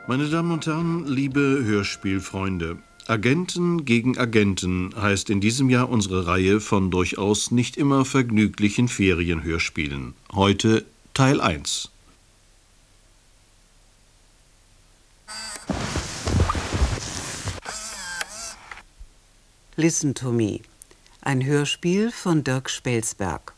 Meine Damen und Herren, liebe Hörspielfreunde, Agenten gegen Agenten heißt in diesem Jahr unsere Reihe von durchaus nicht immer vergnüglichen Ferienhörspielen. Heute Teil 1. Listen to Me. Ein Hörspiel von Dirk Spelsberg.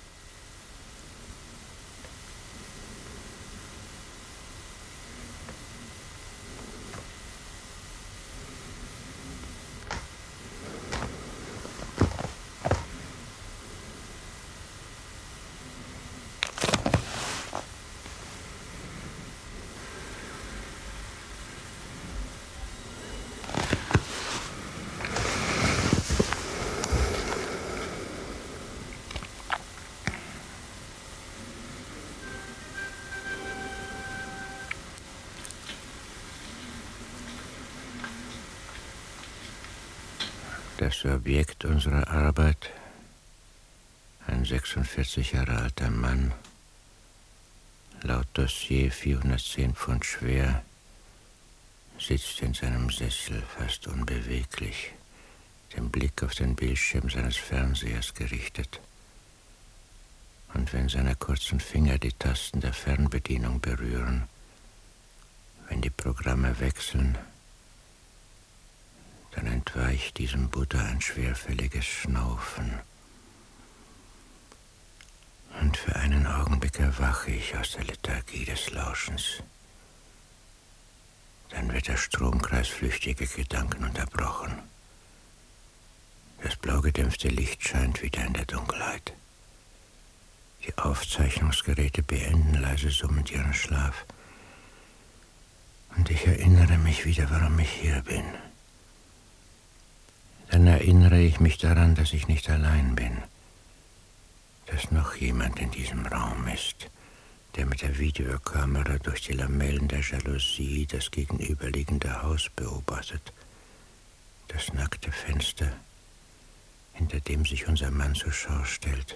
Das Objekt unserer Arbeit, ein 46 Jahre alter Mann, laut Dossier 410 Pfund schwer, sitzt in seinem Sessel fast unbeweglich, den Blick auf den Bildschirm seines Fernsehers gerichtet. Und wenn seine kurzen Finger die Tasten der Fernbedienung berühren, wenn die Programme wechseln, dann entweicht diesem Buddha ein schwerfälliges Schnaufen. Und für einen Augenblick erwache ich aus der Lethargie des Lauschens. Dann wird der Stromkreis flüchtiger Gedanken unterbrochen. Das blau gedämpfte Licht scheint wieder in der Dunkelheit. Die Aufzeichnungsgeräte beenden leise summend ihren Schlaf. Und ich erinnere mich wieder, warum ich hier bin. Dann erinnere ich mich daran, dass ich nicht allein bin, dass noch jemand in diesem Raum ist, der mit der Videokamera durch die Lamellen der Jalousie das gegenüberliegende Haus beobachtet, das nackte Fenster, hinter dem sich unser Mann zur Schau stellt.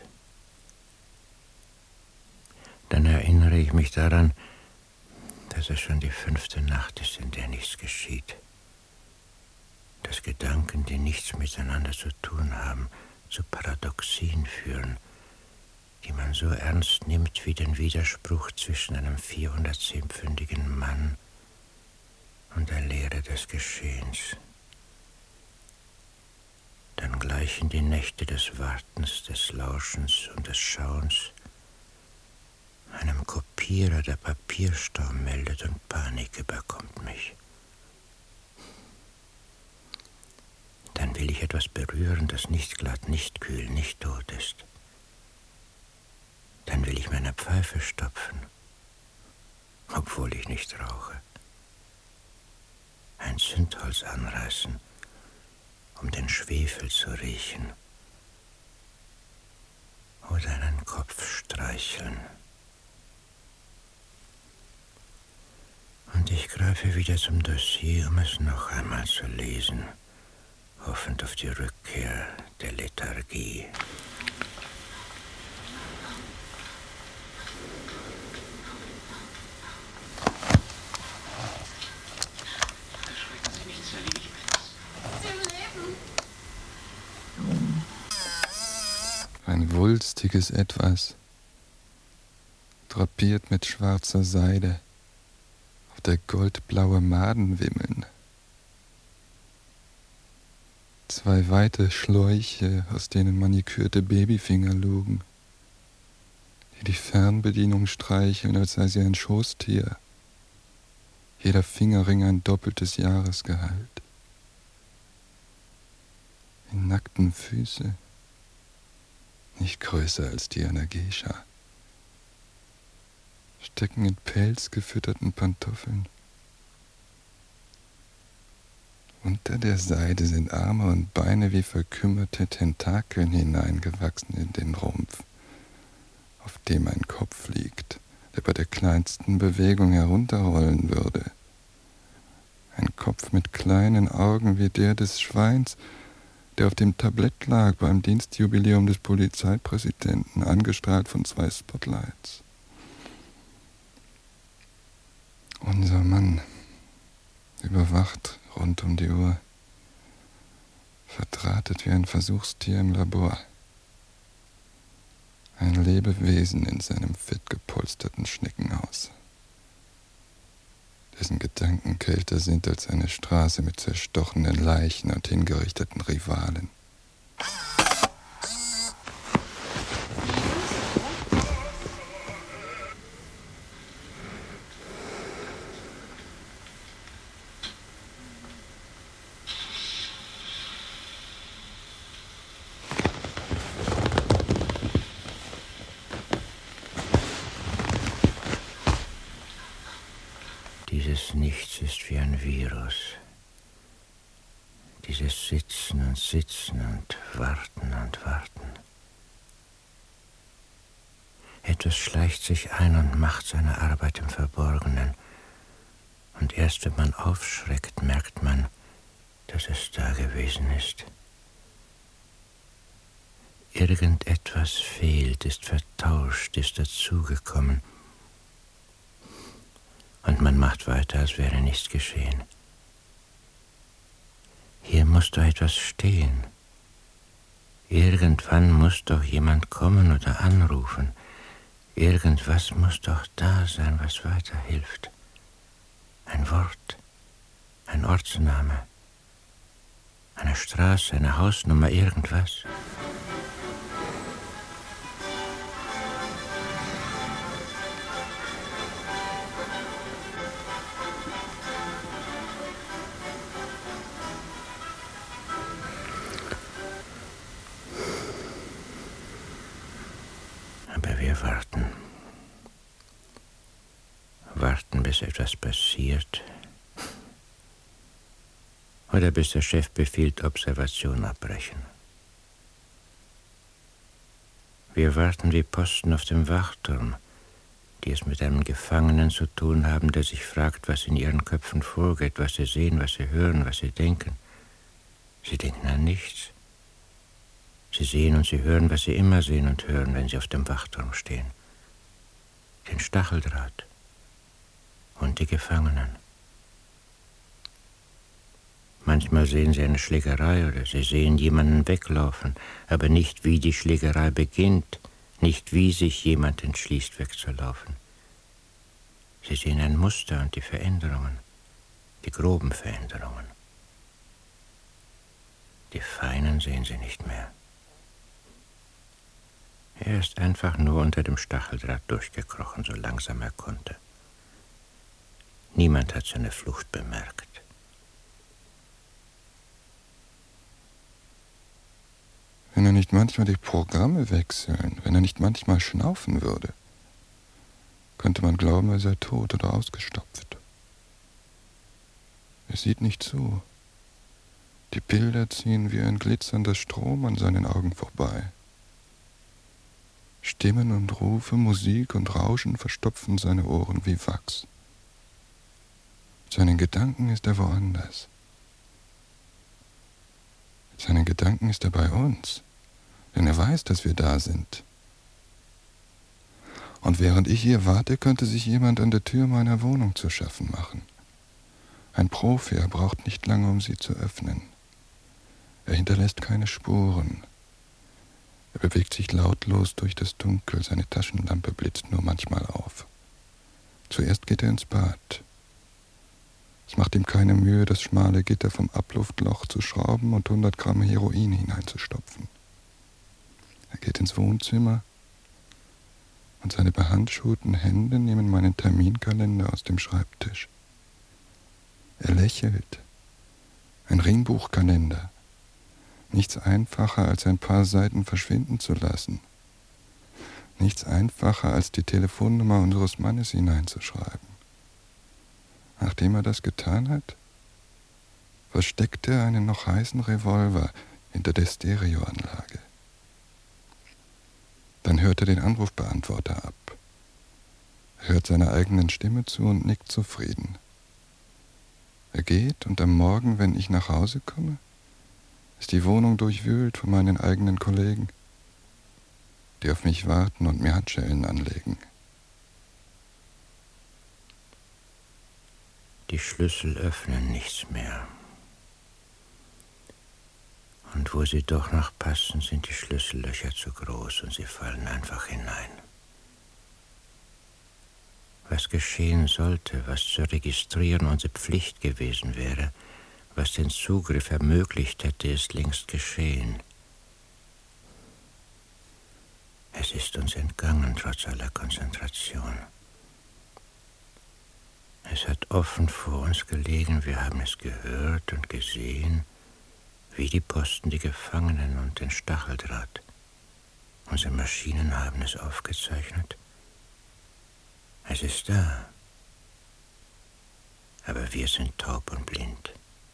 Dann erinnere ich mich daran, dass es schon die 5. Nacht ist, in der nichts geschieht. Dass Gedanken, die nichts miteinander zu tun haben, zu Paradoxien führen, die man so ernst nimmt wie den Widerspruch zwischen einem 410-pfündigen Mann und der Leere des Geschehens. Dann gleichen die Nächte des Wartens, des Lauschens und des Schauens einem Kopierer, der Papierstau meldet, und Panik überkommt mich. Dann will ich etwas berühren, das nicht glatt, nicht kühl, nicht tot ist. Dann will ich meine Pfeife stopfen, obwohl ich nicht rauche. Ein Zündholz anreißen, um den Schwefel zu riechen. Oder einen Kopf streicheln. Und ich greife wieder zum Dossier, um es noch einmal zu lesen, hoffend auf die Rückkehr der Lethargie. Ein wulstiges Etwas, drapiert mit schwarzer Seide, auf der goldblaue Maden wimmeln. 2 weite Schläuche, aus denen manikürte Babyfinger lugen, die Fernbedienung streicheln, als sei sie ein Schoßtier. Jeder Fingerring ein doppeltes Jahresgehalt. Die nackten Füße, nicht größer als die einer Geisha, stecken in pelzgefütterten Pantoffeln. Unter der Seide sind Arme und Beine wie verkümmerte Tentakeln hineingewachsen in den Rumpf, auf dem ein Kopf liegt, der bei der kleinsten Bewegung herunterrollen würde. Ein Kopf mit kleinen Augen wie der des Schweins, der auf dem Tablett lag beim Dienstjubiläum des Polizeipräsidenten, angestrahlt von 2 Spotlights. Unser Mann, überwacht rund um die Uhr, verdrahtet wie ein Versuchstier im Labor. Ein Lebewesen in seinem fett gepolsterten Schneckenhaus, dessen Gedanken kälter sind als eine Straße mit zerstochenen Leichen und hingerichteten Rivalen. Dieses Nichts ist wie ein Virus. Dieses Sitzen und Sitzen und Warten und Warten. Etwas schleicht sich ein und macht seine Arbeit im Verborgenen. Und erst wenn man aufschreckt, merkt man, dass es da gewesen ist. Irgendetwas fehlt, ist vertauscht, ist dazugekommen. Und man macht weiter, als wäre nichts geschehen. Hier muss doch etwas stehen. Irgendwann muss doch jemand kommen oder anrufen. Irgendwas muss doch da sein, was weiterhilft. Ein Wort, ein Ortsname, eine Straße, eine Hausnummer, irgendwas. Aber wir warten. Warten, bis etwas passiert. Oder bis der Chef befiehlt, Observation abbrechen. Wir warten wie Posten auf dem Wachturm, die es mit einem Gefangenen zu tun haben, der sich fragt, was in ihren Köpfen vorgeht, was sie sehen, was sie hören, was sie denken. Sie denken an nichts. Sie sehen und sie hören, was sie immer sehen und hören, wenn sie auf dem Wachturm stehen. Den Stacheldraht und die Gefangenen. Manchmal sehen sie eine Schlägerei oder sie sehen jemanden weglaufen, aber nicht, wie die Schlägerei beginnt, nicht, wie sich jemand entschließt, wegzulaufen. Sie sehen ein Muster und die Veränderungen, die groben Veränderungen. Die feinen sehen sie nicht mehr. Er ist einfach nur unter dem Stacheldraht durchgekrochen, so langsam er konnte. Niemand hat seine Flucht bemerkt. Wenn er nicht manchmal die Programme wechseln, wenn er nicht manchmal schnaufen würde, könnte man glauben, er sei tot oder ausgestopft. Er sieht nicht zu. Die Bilder ziehen wie ein glitzernder Strom an seinen Augen vorbei. Stimmen und Rufe, Musik und Rauschen verstopfen seine Ohren wie Wachs. Mit seinen Gedanken ist er woanders. Mit seinen Gedanken ist er bei uns, denn er weiß, dass wir da sind. Und während ich hier warte, könnte sich jemand an der Tür meiner Wohnung zu schaffen machen. Ein Profi, er braucht nicht lange, um sie zu öffnen. Er hinterlässt keine Spuren. Er bewegt sich lautlos durch das Dunkel, seine Taschenlampe blitzt nur manchmal auf. Zuerst geht er ins Bad. Es macht ihm keine Mühe, das schmale Gitter vom Abluftloch zu schrauben und 100 Gramm Heroin hineinzustopfen. Er geht ins Wohnzimmer und seine behandschuhten Hände nehmen meinen Terminkalender aus dem Schreibtisch. Er lächelt. Ein Ringbuchkalender. Nichts einfacher, als ein paar Seiten verschwinden zu lassen. Nichts einfacher, als die Telefonnummer unseres Mannes hineinzuschreiben. Nachdem er das getan hat, versteckt er einen noch heißen Revolver hinter der Stereoanlage. Dann hört er den Anrufbeantworter ab. Er hört seiner eigenen Stimme zu und nickt zufrieden. Er geht und am Morgen, wenn ich nach Hause komme, ist die Wohnung durchwühlt von meinen eigenen Kollegen, die auf mich warten und mir Handschellen anlegen. Die Schlüssel öffnen nichts mehr. Und wo sie doch noch passen, sind die Schlüssellöcher zu groß und sie fallen einfach hinein. Was geschehen sollte, was zu registrieren unsere Pflicht gewesen wäre, was den Zugriff ermöglicht hätte, ist längst geschehen. Es ist uns entgangen, trotz aller Konzentration. Es hat offen vor uns gelegen, wir haben es gehört und gesehen, wie die Posten, die Gefangenen und den Stacheldraht. Unsere Maschinen haben es aufgezeichnet. Es ist da. Aber wir sind taub und blind.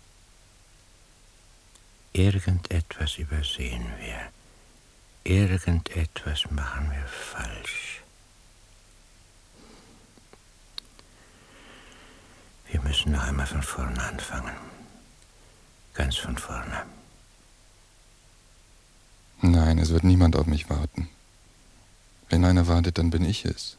Irgendetwas übersehen wir. Irgendetwas machen wir falsch. Wir müssen noch einmal von vorne anfangen. Ganz von vorne. Nein, es wird niemand auf mich warten. Wenn einer wartet, dann bin ich es.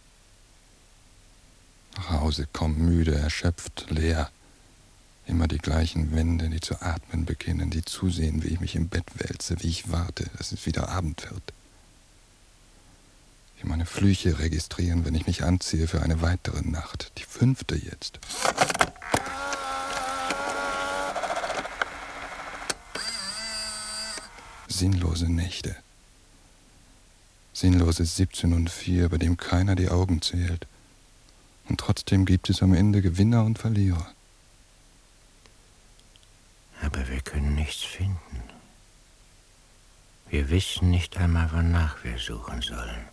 Nach Hause kommen, müde, erschöpft, leer. Immer die gleichen Wände, die zu atmen beginnen, die zusehen, wie ich mich im Bett wälze, wie ich warte, dass es wieder Abend wird. Wie meine Flüche registrieren, wenn ich mich anziehe für eine weitere Nacht, die 5. jetzt. Sinnlose Nächte. Sinnloses 17:04, bei dem keiner die Augen zählt. Und trotzdem gibt es am Ende Gewinner und Verlierer. Aber wir können nichts finden. Wir wissen nicht einmal, wonach wir suchen sollen.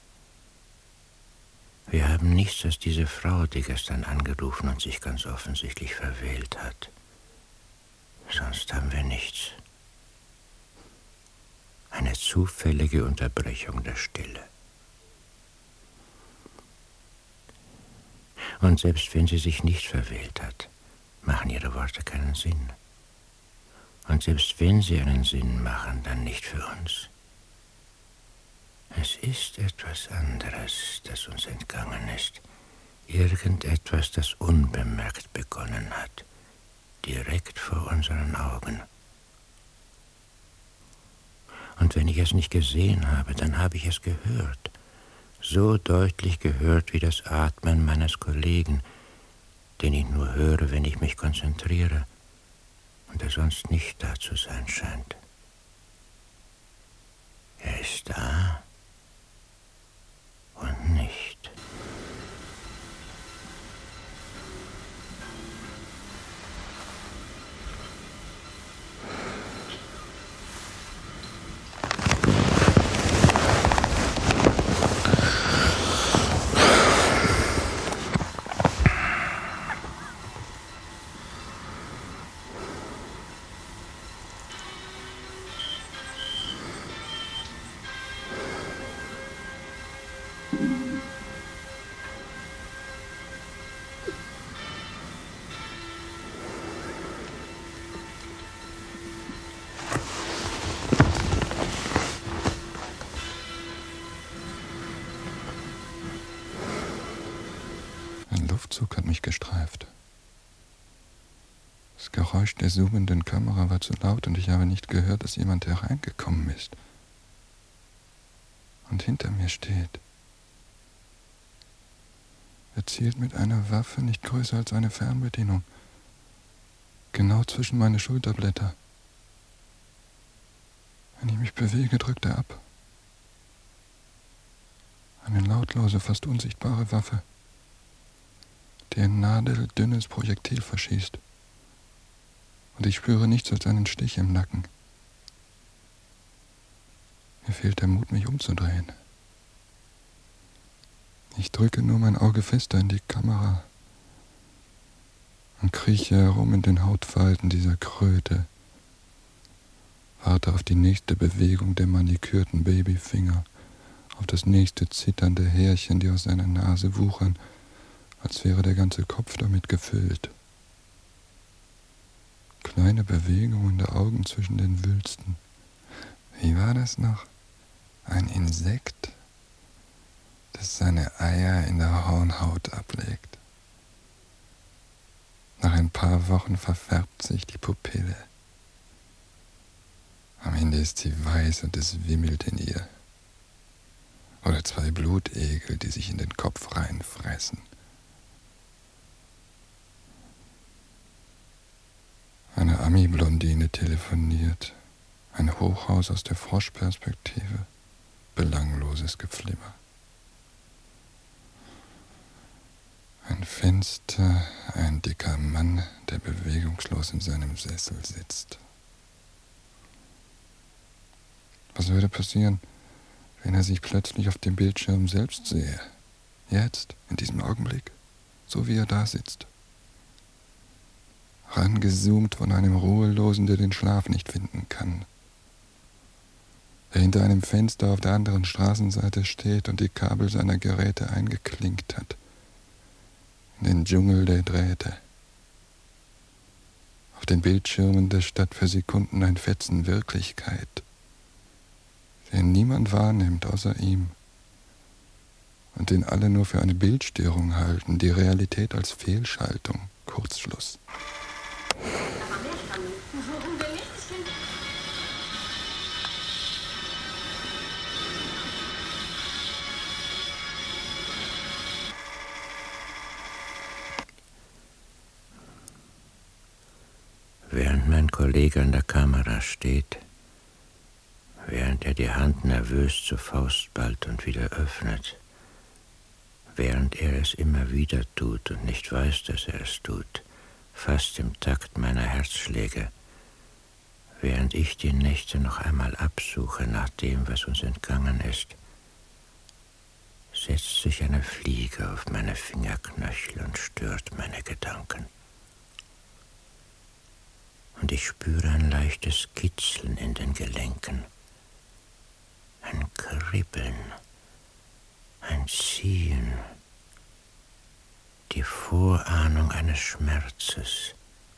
Wir haben nichts als diese Frau, die gestern angerufen und sich ganz offensichtlich verwählt hat. Sonst haben wir nichts. Eine zufällige Unterbrechung der Stille. Und selbst wenn sie sich nicht verwählt hat, machen ihre Worte keinen Sinn. Und selbst wenn sie einen Sinn machen, dann nicht für uns. Es ist etwas anderes, das uns entgangen ist. Irgendetwas, das unbemerkt begonnen hat. Direkt vor unseren Augen. Und wenn ich es nicht gesehen habe, dann habe ich es gehört. So deutlich gehört wie das Atmen meines Kollegen, den ich nur höre, wenn ich mich konzentriere und er sonst nicht da zu sein scheint. Er ist da und nicht. Ein Luftzug hat mich gestreift. Das Geräusch der zoomenden Kamera war zu laut und ich habe nicht gehört, dass jemand hereingekommen ist. Und hinter mir steht. Er zielt mit einer Waffe nicht größer als eine Fernbedienung. Genau zwischen meine Schulterblätter. Wenn ich mich bewege, drückt er ab. Eine lautlose, fast unsichtbare Waffe, die ein nadeldünnes Projektil verschießt. Und ich spüre nichts als einen Stich im Nacken. Mir fehlt der Mut, mich umzudrehen. Ich drücke nur mein Auge fester in die Kamera und krieche herum in den Hautfalten dieser Kröte. Warte auf die nächste Bewegung der manikürten Babyfinger, auf das nächste zitternde Härchen, die aus seiner Nase wuchern, als wäre der ganze Kopf damit gefüllt. Kleine Bewegungen der Augen zwischen den Wülsten. Wie war das noch? Ein Insekt, das seine Eier in der Hornhaut ablegt. Nach ein paar paar Wochen verfärbt sich die Pupille. Am Ende ist sie weiß und es wimmelt in ihr. Oder zwei Blutegel, die sich in den Kopf reinfressen. Eine Ami-Blondine telefoniert. Ein Hochhaus aus der Froschperspektive. Belangloses Geflimmer. Ein Fenster, ein dicker Mann, der bewegungslos in seinem Sessel sitzt. Was würde passieren, wenn er sich plötzlich auf dem Bildschirm selbst sähe? Jetzt, in diesem Augenblick, so wie er da sitzt. Rangezoomt von einem Ruhelosen, der den Schlaf nicht finden kann. Der hinter einem Fenster auf der anderen Straßenseite steht und die Kabel seiner Geräte eingeklinkt hat. In den Dschungel der Drähte. Auf den Bildschirmen der Stadt für Sekunden ein Fetzen Wirklichkeit, den niemand wahrnimmt außer ihm und den alle nur für eine Bildstörung halten, die Realität als Fehlschaltung, Kurzschluss. Während mein Kollege an der Kamera steht, während er die Hand nervös zur Faust ballt und wieder öffnet, während er es immer wieder tut und nicht weiß, dass er es tut, fast im Takt meiner Herzschläge, während ich die Nächte noch einmal absuche nach dem, was uns entgangen ist, setzt sich eine Fliege auf meine Fingerknöchel und stört meine Gedanken. Und ich spüre ein leichtes Kitzeln in den Gelenken, ein Kribbeln, ein Ziehen, die Vorahnung eines Schmerzes.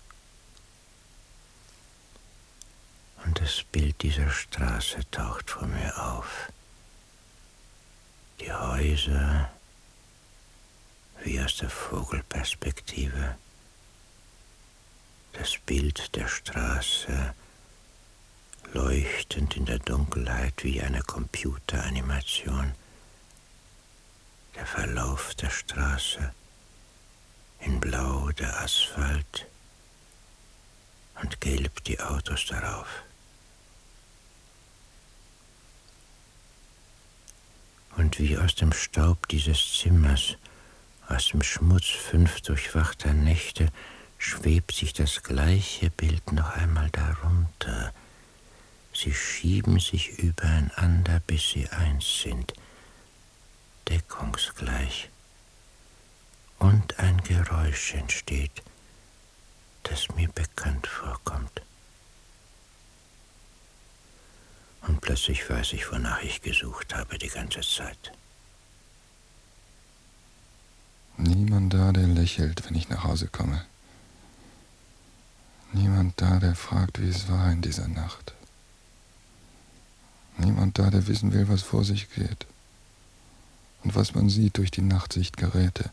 Und das Bild dieser Straße taucht vor mir auf. Die Häuser wie aus der Vogelperspektive. Das Bild der Straße, leuchtend in der Dunkelheit wie eine Computeranimation. Der Verlauf der Straße, in Blau der Asphalt und gelb die Autos darauf. Und wie aus dem Staub dieses Zimmers, aus dem Schmutz 5 durchwachter Nächte, schwebt sich das gleiche Bild noch einmal darunter. Sie schieben sich übereinander, bis sie eins sind, deckungsgleich. Und ein Geräusch entsteht, das mir bekannt vorkommt. Und plötzlich weiß ich, wonach ich gesucht habe die ganze Zeit. Niemand da, der lächelt, wenn ich nach Hause komme. Niemand da, der fragt, wie es war in dieser Nacht. Niemand da, der wissen will, was vor sich geht und was man sieht durch die Nachtsichtgeräte.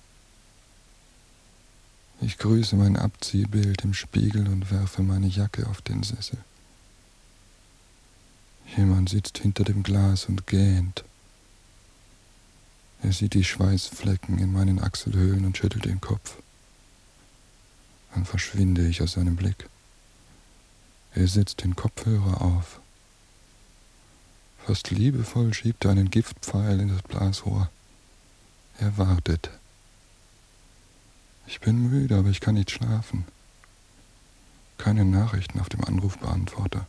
Ich grüße mein Abziehbild im Spiegel und werfe meine Jacke auf den Sessel. Jemand sitzt hinter dem Glas und gähnt. Er sieht die Schweißflecken in meinen Achselhöhlen und schüttelt den Kopf. Dann verschwinde ich aus seinem Blick. Er setzt den Kopfhörer auf. Fast liebevoll schiebt er einen Giftpfeil in das Blasrohr. Er wartet. Ich bin müde, aber ich kann nicht schlafen. Keine Nachrichten auf dem Anrufbeantworter.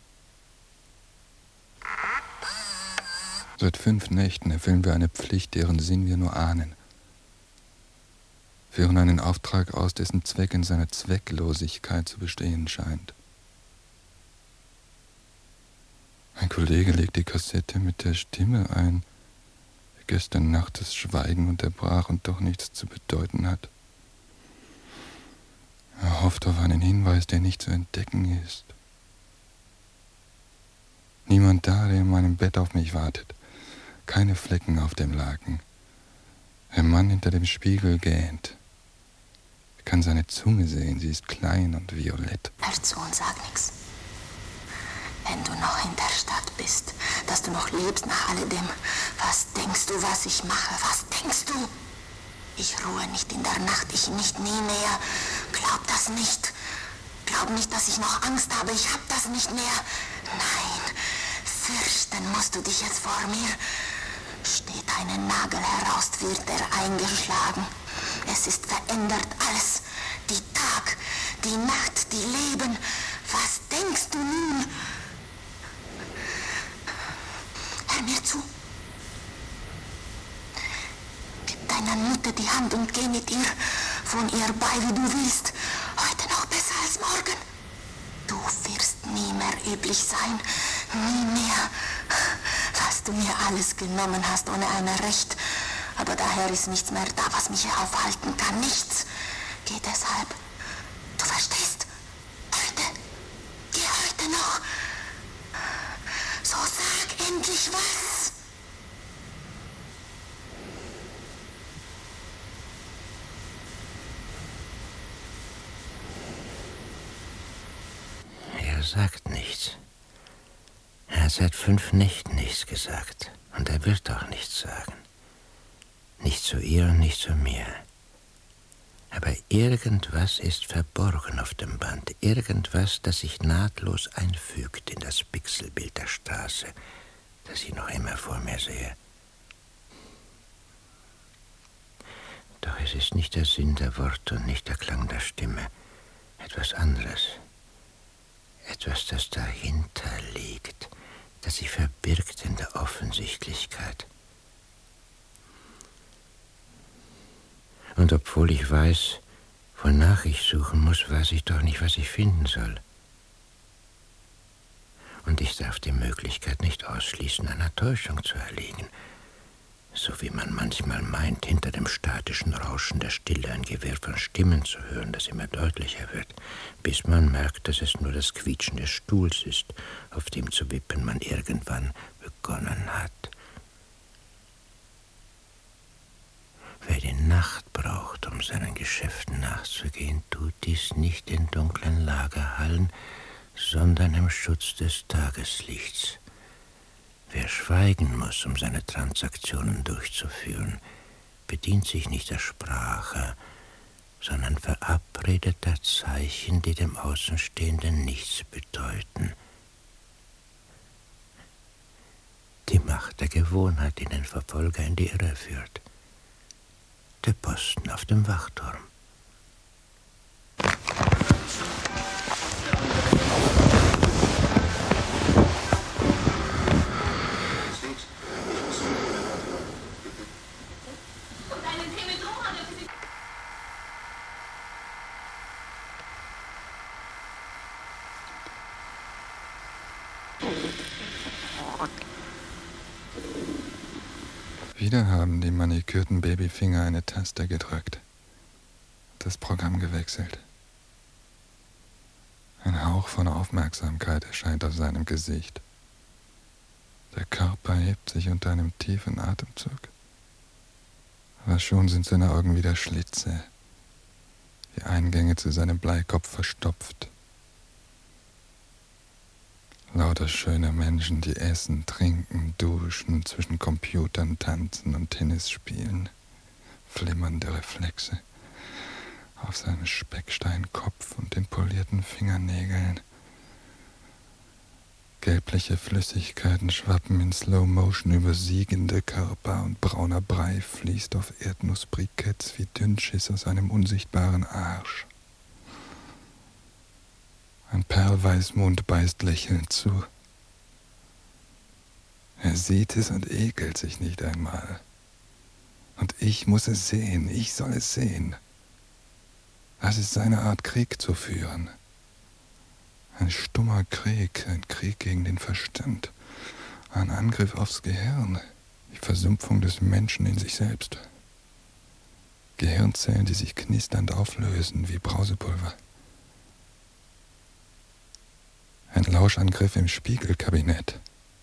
Seit 5 Nächten erfüllen wir eine Pflicht, deren Sinn wir nur ahnen. Führen einen Auftrag aus, dessen Zweck in seiner Zwecklosigkeit zu bestehen scheint. Ein Kollege legt die Kassette mit der Stimme ein, die gestern Nacht das Schweigen unterbrach und doch nichts zu bedeuten hat. Er hofft auf einen Hinweis, der nicht zu entdecken ist. Niemand da, der in meinem Bett auf mich wartet. Keine Flecken auf dem Laken. Der Mann hinter dem Spiegel gähnt. kann seine Zunge sehen, sie ist klein und violett. Hör zu und sag nix. Wenn du noch in der Stadt bist, dass du noch lebst nach alledem, was denkst du, was ich mache? Was denkst du? Ich ruhe nicht in der Nacht, ich nicht nie mehr. Glaub das nicht. Glaub nicht, dass ich noch Angst habe, ich hab das nicht mehr. Nein, fürchten musst du dich jetzt vor mir. Steht einen Nagel heraus, wird er eingeschlagen. Es ist verändert alles. Die Tag, die Nacht, die Leben. Was denkst du nun? Hör mir zu. Gib deiner Mutter die Hand und geh mit ihr von ihr bei, wie du willst. Heute noch besser als morgen. Du wirst nie mehr üblich sein. Nie mehr. Was du mir alles genommen hast ohne ein Recht. Aber daher ist nichts mehr da, was mich aufhalten kann. Nichts. Geh deshalb. Du verstehst? Heute. Geh heute noch. So sag endlich was. Er sagt nichts. Er hat seit 5 Nächten nichts gesagt. Und er wird auch nichts sagen. Nicht zu ihr und nicht zu mir. Aber irgendwas ist verborgen auf dem Band. Irgendwas, das sich nahtlos einfügt in das Pixelbild der Straße, das ich noch immer vor mir sehe. Doch es ist nicht der Sinn der Worte und nicht der Klang der Stimme. Etwas anderes. Etwas, das dahinter liegt, das sich verbirgt in der Offensichtlichkeit. Und obwohl ich weiß, wonach ich suchen muss, weiß ich doch nicht, was ich finden soll. Und ich darf die Möglichkeit nicht ausschließen, einer Täuschung zu erliegen. So wie man manchmal meint, hinter dem statischen Rauschen der Stille ein Gewirr von Stimmen zu hören, das immer deutlicher wird, bis man merkt, dass es nur das Quietschen des Stuhls ist, auf dem zu wippen man irgendwann begonnen hat. Wer die Nacht braucht, um seinen Geschäften nachzugehen, tut dies nicht in dunklen Lagerhallen, sondern im Schutz des Tageslichts. Wer schweigen muss, um seine Transaktionen durchzuführen, bedient sich nicht der Sprache, sondern verabredeter Zeichen, die dem Außenstehenden nichts bedeuten. Die Macht der Gewohnheit, die den Verfolger in die Irre führt. Der Posten auf dem Wachturm. Wieder haben die manikürten Babyfinger eine Taste gedrückt. Das Programm gewechselt. Ein Hauch von Aufmerksamkeit erscheint auf seinem Gesicht. Der Körper hebt sich unter einem tiefen Atemzug. Aber schon sind seine Augen wieder Schlitze, die Eingänge zu seinem Bleikopf verstopft. Lauter schöne Menschen, die essen, trinken, duschen, zwischen Computern tanzen und Tennis spielen. Flimmernde Reflexe auf seinem Specksteinkopf und den polierten Fingernägeln. Gelbliche Flüssigkeiten schwappen in Slow Motion über siegende Körper und brauner Brei fließt auf Erdnussbriketts wie Dünnschiss aus einem unsichtbaren Arsch. Ein Perlweißmond beißt lächelnd zu. Er sieht es und ekelt sich nicht einmal. Und ich muss es sehen, ich soll es sehen. Das ist seine Art, Krieg zu führen. Ein stummer Krieg, ein Krieg gegen den Verstand. Ein Angriff aufs Gehirn, die Versumpfung des Menschen in sich selbst. Gehirnzellen, die sich knisternd auflösen wie Brausepulver. Ein Lauschangriff im Spiegelkabinett.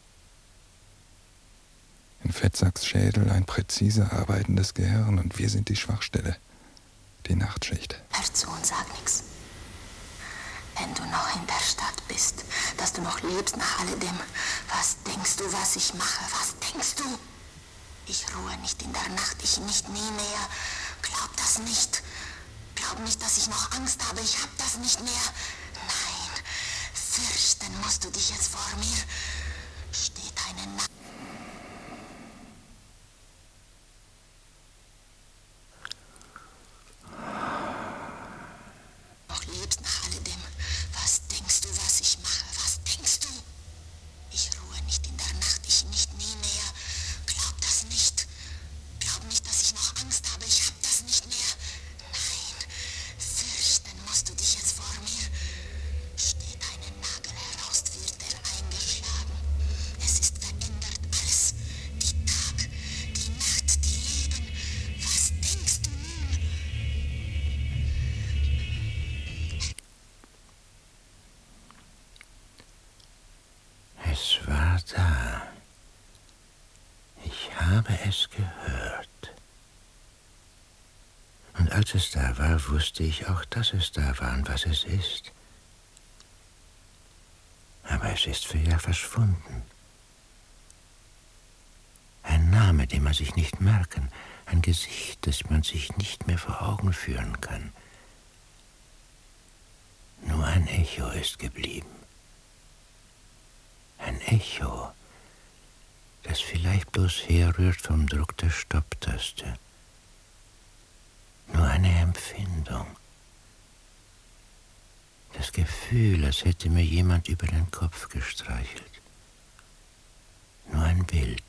In Fettsacks Schädel ein präzise arbeitendes Gehirn und wir sind die Schwachstelle, die Nachtschicht. Hör zu. und sag nichts. Wenn du noch in der Stadt bist, dass du noch lebst nach alledem, was denkst du, was ich mache? Was denkst du? Ich ruhe nicht in der Nacht, ich nicht nie mehr. Glaub das nicht. Glaub nicht, dass ich noch Angst habe, ich hab das nicht mehr. Nein, fürchten musst du dich jetzt vor mir. Steht eine Nacht. Noch lebst nach alledem. Was denkst du, was ich mache? Was denkst du? Ich ruhe nicht in der Nacht, ich nicht nie mehr. Glaub das nicht. Glaub nicht, dass ich noch Angst habe, ich hab das nicht mehr. Nein, fürchten musst du dich jetzt vor mir. Steht eine Nagel heraus, wird er eingeschlagen. Es ist verändert alles. Die Tag, die Nacht, die Leben. Was denkst du nun? Es war da. Ich habe es gehört. Und als es da war, wusste ich auch, dass es da war und was es ist. Aber es ist für ja verschwunden. Ein Name, den man sich nicht merken, ein Gesicht, das man sich nicht mehr vor Augen führen kann. Nur ein Echo ist geblieben. Ein Echo, das vielleicht bloß herrührt vom Druck der Stopptaste. Nur eine Empfindung. Das Gefühl, als hätte mir jemand über den Kopf gestreichelt. Nur ein Bild.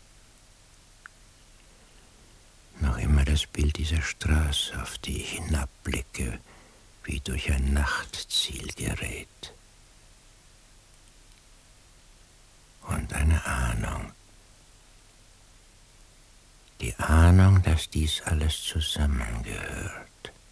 Noch immer das Bild dieser Straße, auf die ich hinabblicke, wie durch ein Nachtzielgerät. Und eine Ahnung. Die Ahnung, dass dies alles zusammengehört.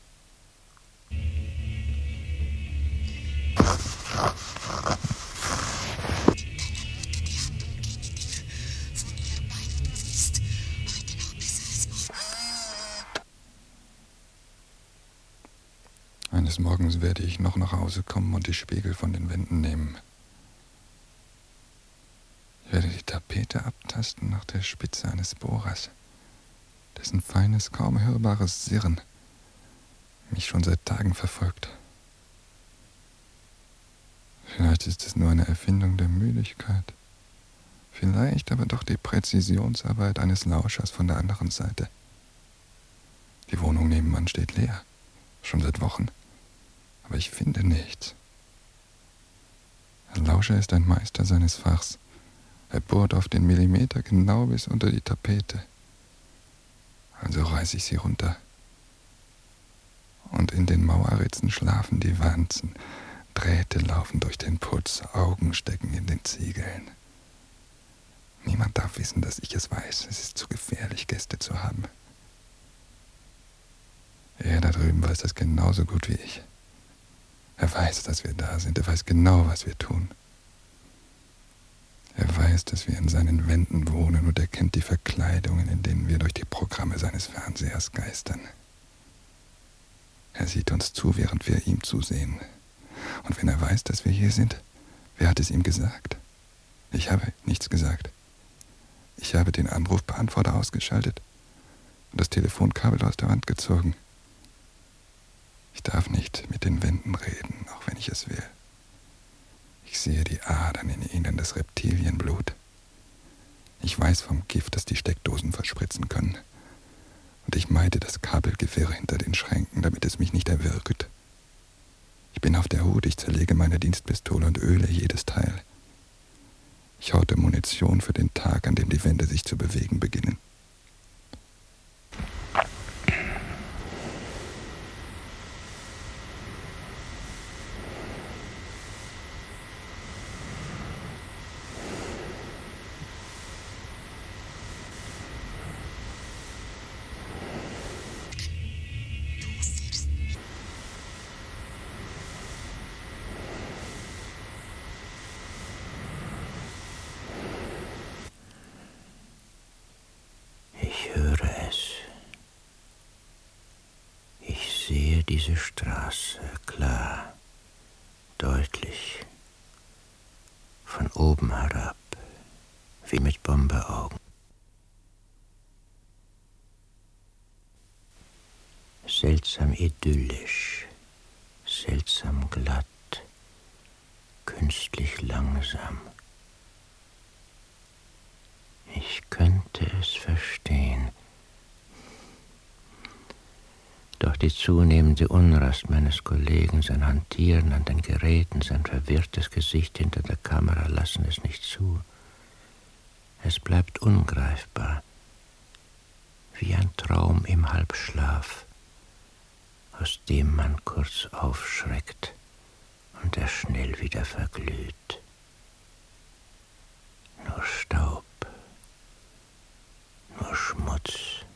Eines Morgens werde ich noch nach Hause kommen und die Spiegel von den Wänden nehmen. Ich werde die Tapete abtasten nach der Spitze eines Bohrers, dessen feines, kaum hörbares Sirren mich schon seit Tagen verfolgt. Vielleicht ist es nur eine Erfindung der Müdigkeit, vielleicht aber doch die Präzisionsarbeit eines Lauschers von der anderen Seite. Die Wohnung nebenan steht leer, schon seit Wochen, aber ich finde nichts. Ein Lauscher ist ein Meister seines Fachs. Er bohrt auf den Millimeter genau bis unter die Tapete. Also reiße ich sie runter. Und in den Mauerritzen schlafen die Wanzen. Drähte laufen durch den Putz, Augen stecken in den Ziegeln. Niemand darf wissen, dass ich es weiß. Es ist zu gefährlich, Gäste zu haben. Er da drüben weiß das genauso gut wie ich. Er weiß, dass wir da sind. Er weiß genau, was wir tun. Er weiß, dass wir in seinen Wänden wohnen und er kennt die Verkleidungen, in denen wir durch die Programme seines Fernsehers geistern. Er sieht uns zu, während wir ihm zusehen. Und wenn er weiß, dass wir hier sind, wer hat es ihm gesagt? Ich habe nichts gesagt. Ich habe den Anrufbeantworter ausgeschaltet und das Telefonkabel aus der Wand gezogen. Ich darf nicht mit den Wänden reden, auch wenn ich es will. Ich sehe die Adern in ihnen, das Reptilienblut. Ich weiß vom Gift, das die Steckdosen verspritzen können. Und ich meide das Kabelgewirr hinter den Schränken, damit es mich nicht erwürgt. Ich bin auf der Hut, ich zerlege meine Dienstpistole und öle jedes Teil. Ich horte Munition für den Tag, an dem die Wände sich zu bewegen beginnen. sehe diese Straße klar, deutlich, von oben herab, wie mit Bomberaugen. Seltsam idyllisch, seltsam glatt, künstlich langsam. Ich könnte es verstehen. Doch die zunehmende Unrast meines Kollegen, sein Hantieren an den Geräten, sein verwirrtes Gesicht hinter der Kamera lassen es nicht zu. Es bleibt ungreifbar, wie ein Traum im Halbschlaf, aus dem man kurz aufschreckt und er schnell wieder verglüht. Nur Staub, nur Schmutz,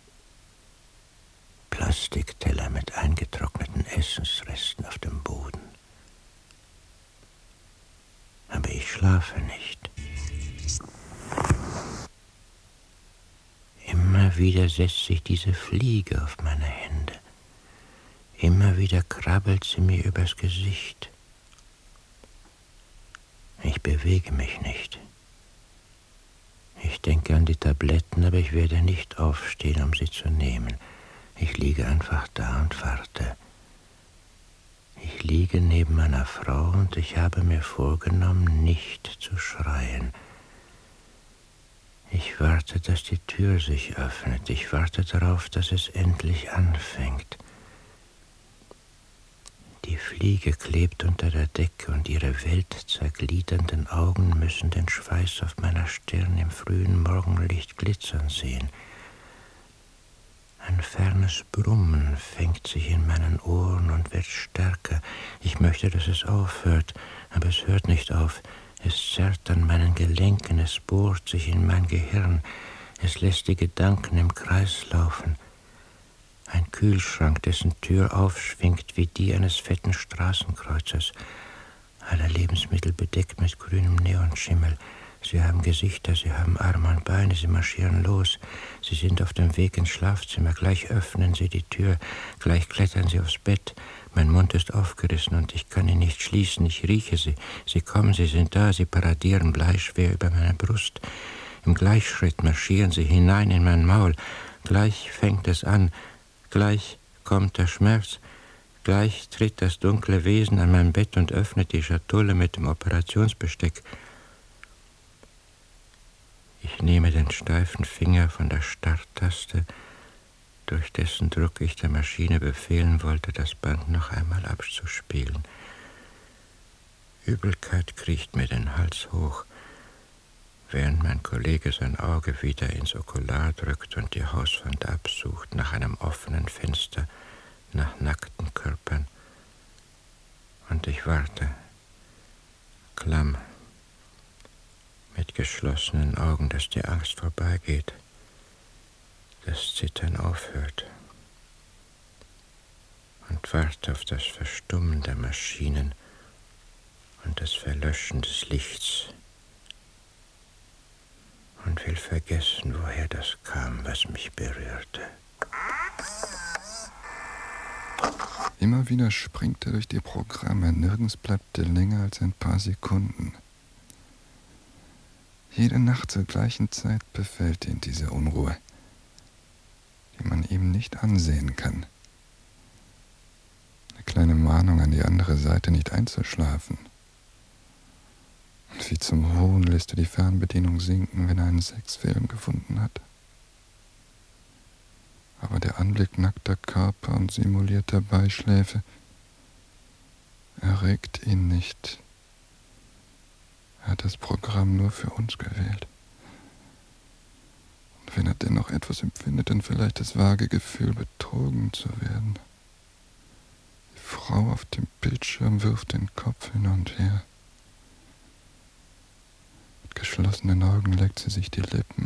Plastikteller mit eingetrockneten Essensresten auf dem Boden. Aber ich schlafe nicht. Immer wieder setzt sich diese Fliege auf meine Hände. Immer wieder krabbelt sie mir übers Gesicht. Ich bewege mich nicht. Ich denke an die Tabletten, aber ich werde nicht aufstehen, um sie zu nehmen. Ich liege einfach da und warte. Ich liege neben meiner Frau und ich habe mir vorgenommen, nicht zu schreien. Ich warte, dass die Tür sich öffnet. Ich warte darauf, dass es endlich anfängt. Die Fliege klebt unter der Decke und ihre weltzergliedernden Augen müssen den Schweiß auf meiner Stirn im frühen Morgenlicht glitzern sehen. Ein fernes Brummen fängt sich in meinen Ohren und wird stärker. Ich möchte, dass es aufhört, aber es hört nicht auf. Es zerrt an meinen Gelenken, es bohrt sich in mein Gehirn. Es lässt die Gedanken im Kreis laufen. Ein Kühlschrank, dessen Tür aufschwingt wie die eines fetten Straßenkreuzers. Alle Lebensmittel bedeckt mit grünem Neonschimmel. Sie haben Gesichter, sie haben Arme und Beine, sie marschieren los. Sie sind auf dem Weg ins Schlafzimmer. Gleich öffnen sie die Tür, gleich klettern sie aufs Bett. Mein Mund ist aufgerissen und ich kann ihn nicht schließen. Ich rieche sie. Sie kommen, sie sind da, sie paradieren bleischwer über meine Brust. Im Gleichschritt marschieren sie hinein in mein Maul. Gleich fängt es an. Gleich kommt der Schmerz, gleich tritt das dunkle Wesen an mein Bett und öffnet die Schatulle mit dem Operationsbesteck. Ich nehme den steifen Finger von der Starttaste, durch dessen Druck ich der Maschine befehlen wollte, das Band noch einmal abzuspielen. Übelkeit kriecht mir den Hals hoch, während mein Kollege sein Auge wieder ins Okular drückt und die Hauswand absucht nach einem offenen Fenster, nach nackten Körpern. Und ich warte, klamm, mit geschlossenen Augen, dass die Angst vorbeigeht, das Zittern aufhört. Und warte auf das Verstummen der Maschinen und das Verlöschen des Lichts. Und will vergessen, woher das kam, was mich berührte. Immer wieder springt er durch die Programme, nirgends bleibt er länger als ein paar Sekunden. Jede Nacht zur gleichen Zeit befällt ihn diese Unruhe, die man ihm nicht ansehen kann. Eine kleine Mahnung an die andere Seite, nicht einzuschlafen. Und wie zum Hohn lässt er die Fernbedienung sinken, wenn er einen Sexfilm gefunden hat. Aber der Anblick nackter Körper und simulierter Beischläfe erregt ihn nicht. Er hat das Programm nur für uns gewählt. Und wenn er dennoch etwas empfindet, dann vielleicht das vage Gefühl, betrogen zu werden. Die Frau auf dem Bildschirm wirft den Kopf hin und her. Mit geschlossenen Augen leckt sie sich die Lippen.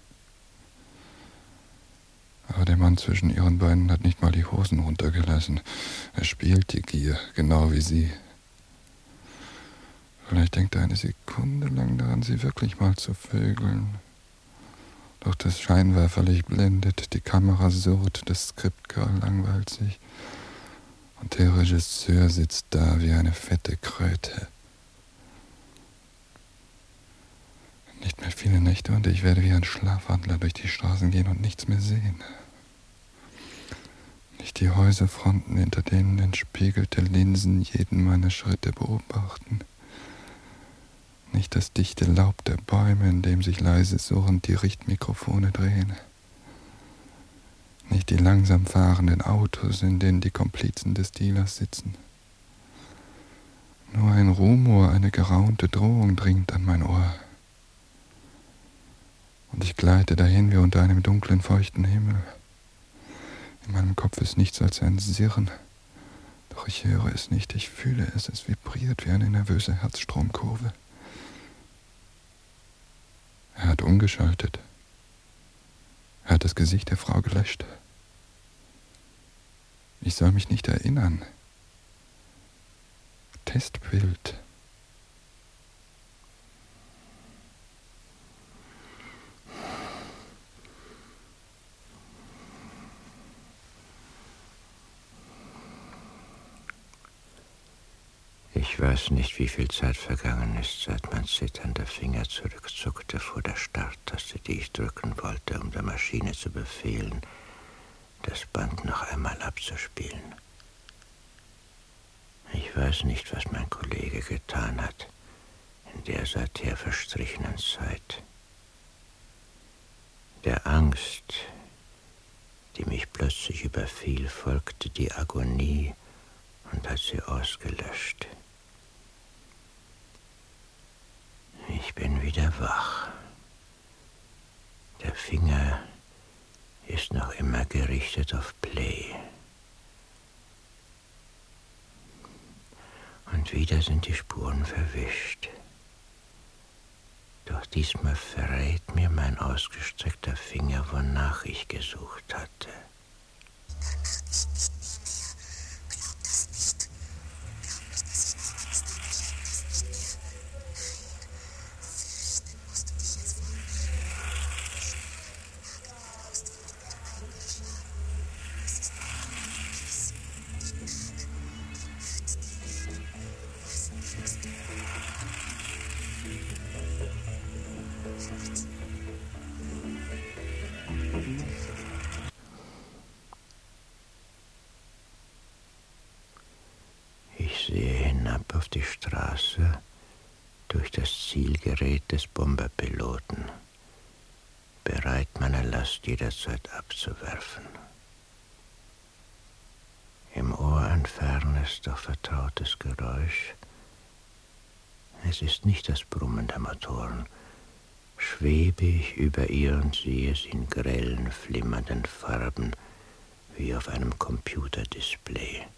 Aber der Mann zwischen ihren Beinen hat nicht mal die Hosen runtergelassen. Er spielt die Gier, genau wie sie. Vielleicht denkt er eine Sekunde lang daran, sie wirklich mal zu vögeln. Doch das Scheinwerferlicht blendet, die Kamera surrt, das Skriptgirl langweilt sich. Der Regisseur sitzt da wie eine fette Kröte. Nicht mehr viele Nächte und ich werde wie ein Schlafwandler durch die Straßen gehen und nichts mehr sehen. Nicht die Häuserfronten, hinter denen entspiegelte Linsen jeden meiner Schritte beobachten. Nicht das dichte Laub der Bäume, in dem sich leise surrend die Richtmikrofone drehen. Nicht die langsam fahrenden Autos, in denen die Komplizen des Dealers sitzen. Nur ein Rumor, eine geraunte Drohung dringt an mein Ohr. Und ich gleite dahin wie unter einem dunklen, feuchten Himmel. In meinem Kopf ist nichts als ein Sirren. Doch ich höre es nicht, ich fühle es, es vibriert wie eine nervöse Herzstromkurve. Er hat umgeschaltet. Er hat das Gesicht der Frau gelöscht. Ich soll mich nicht erinnern. Testbild. Ich weiß nicht, wie viel Zeit vergangen ist, seit mein zitternder Finger zurückzuckte vor der Starttaste, die ich drücken wollte, um der Maschine zu befehlen, das Band noch einmal abzuspielen. Ich weiß nicht, was mein Kollege getan hat in der seither verstrichenen Zeit. Der Angst, die mich plötzlich überfiel, folgte die Agonie und hat sie ausgelöscht. Ich bin wieder wach. Der Finger ist noch immer gerichtet auf Play. Und wieder sind die Spuren verwischt. Doch diesmal verrät mir mein ausgestreckter Finger, wonach ich gesucht hatte. Ich sehe hinab auf die Straße durch das Zielgerät des Bomberpiloten, bereit, meine Last jederzeit abzuwerfen. Im Ohr ein fernes, doch vertrautes Geräusch. Es ist nicht das Brummen der Motoren. Schwebe ich über ihr und sehe es in grellen, flimmernden Farben, wie auf einem Computerdisplay.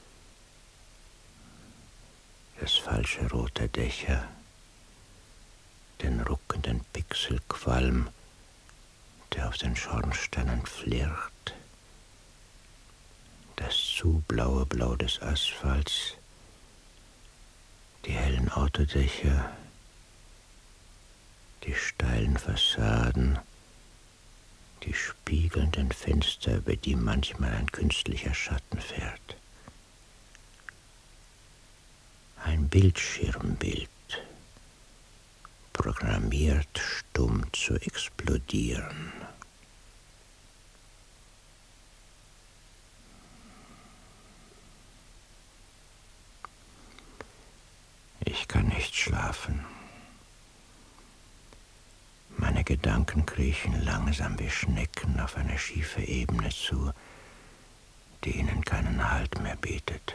Das falsche rote Dächer, den ruckenden Pixelqualm, der auf den Schornsteinen flirrt, das zu blaue Blau des Asphalts, die hellen Autodächer, die steilen Fassaden, die spiegelnden Fenster, über die manchmal ein künstlicher Schatten fährt. Ein Bildschirmbild, programmiert, stumm zu explodieren. Ich kann nicht schlafen. Meine Gedanken kriechen langsam wie Schnecken auf eine schiefe Ebene zu, die ihnen keinen Halt mehr bietet.